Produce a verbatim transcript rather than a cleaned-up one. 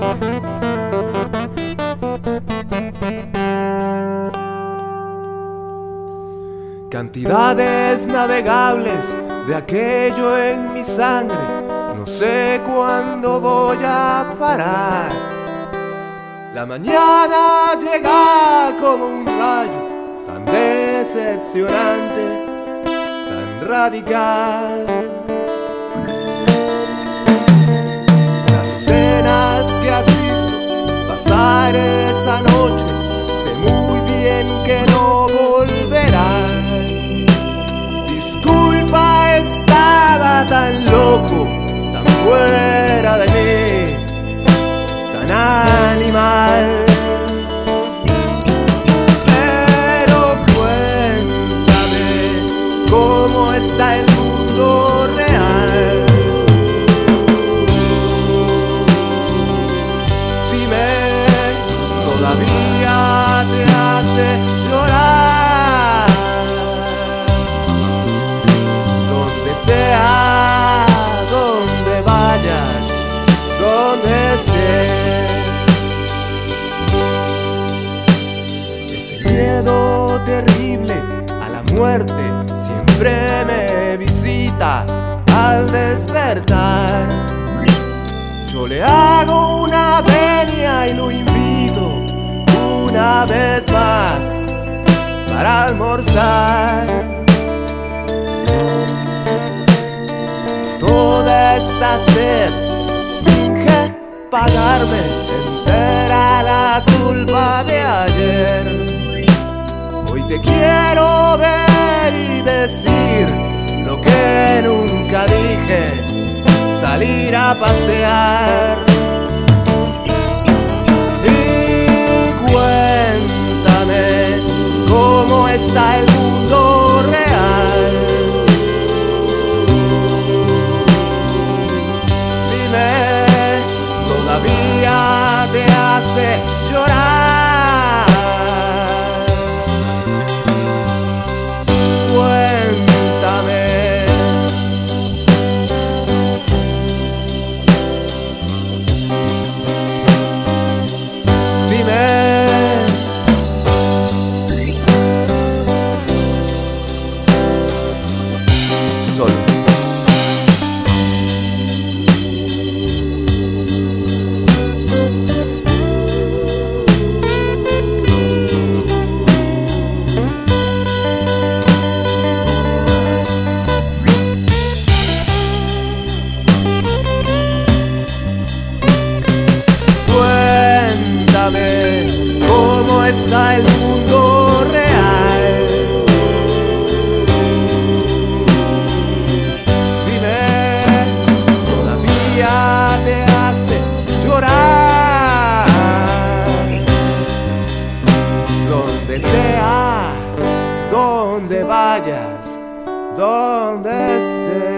Cantidades navegables de aquello en mi sangre, no sé cuándo voy a parar. La mañana llega como un rayo, tan decepcionante, tan radical. Las escenas que has visto pasar esa noche, sé muy bien que no volverán. Disculpa, estaba tan loco, tan fuera de mí, tan animal. Pero cuéntame cómo está el mundo real. Dime, ¿todavía te hace llorar? Donde sea, donde vayas, donde estés, ese miedo terrible a la muerte siempre me visita al despertar. Yo le hago una venia y lo invito una vez más para almorzar. Toda esta sed finge pagarme entera la culpa de ayer. Hoy te quiero ver y decir lo que nunca dije, salir a pasear. Y cuéntame cómo está el mundo real. Dime, ¿todavía te hace llorar? Cuéntame. ¿Cómo está el mundo real? Dime, ¿todavía te hace llorar? Donde sea, donde vayas, donde estés.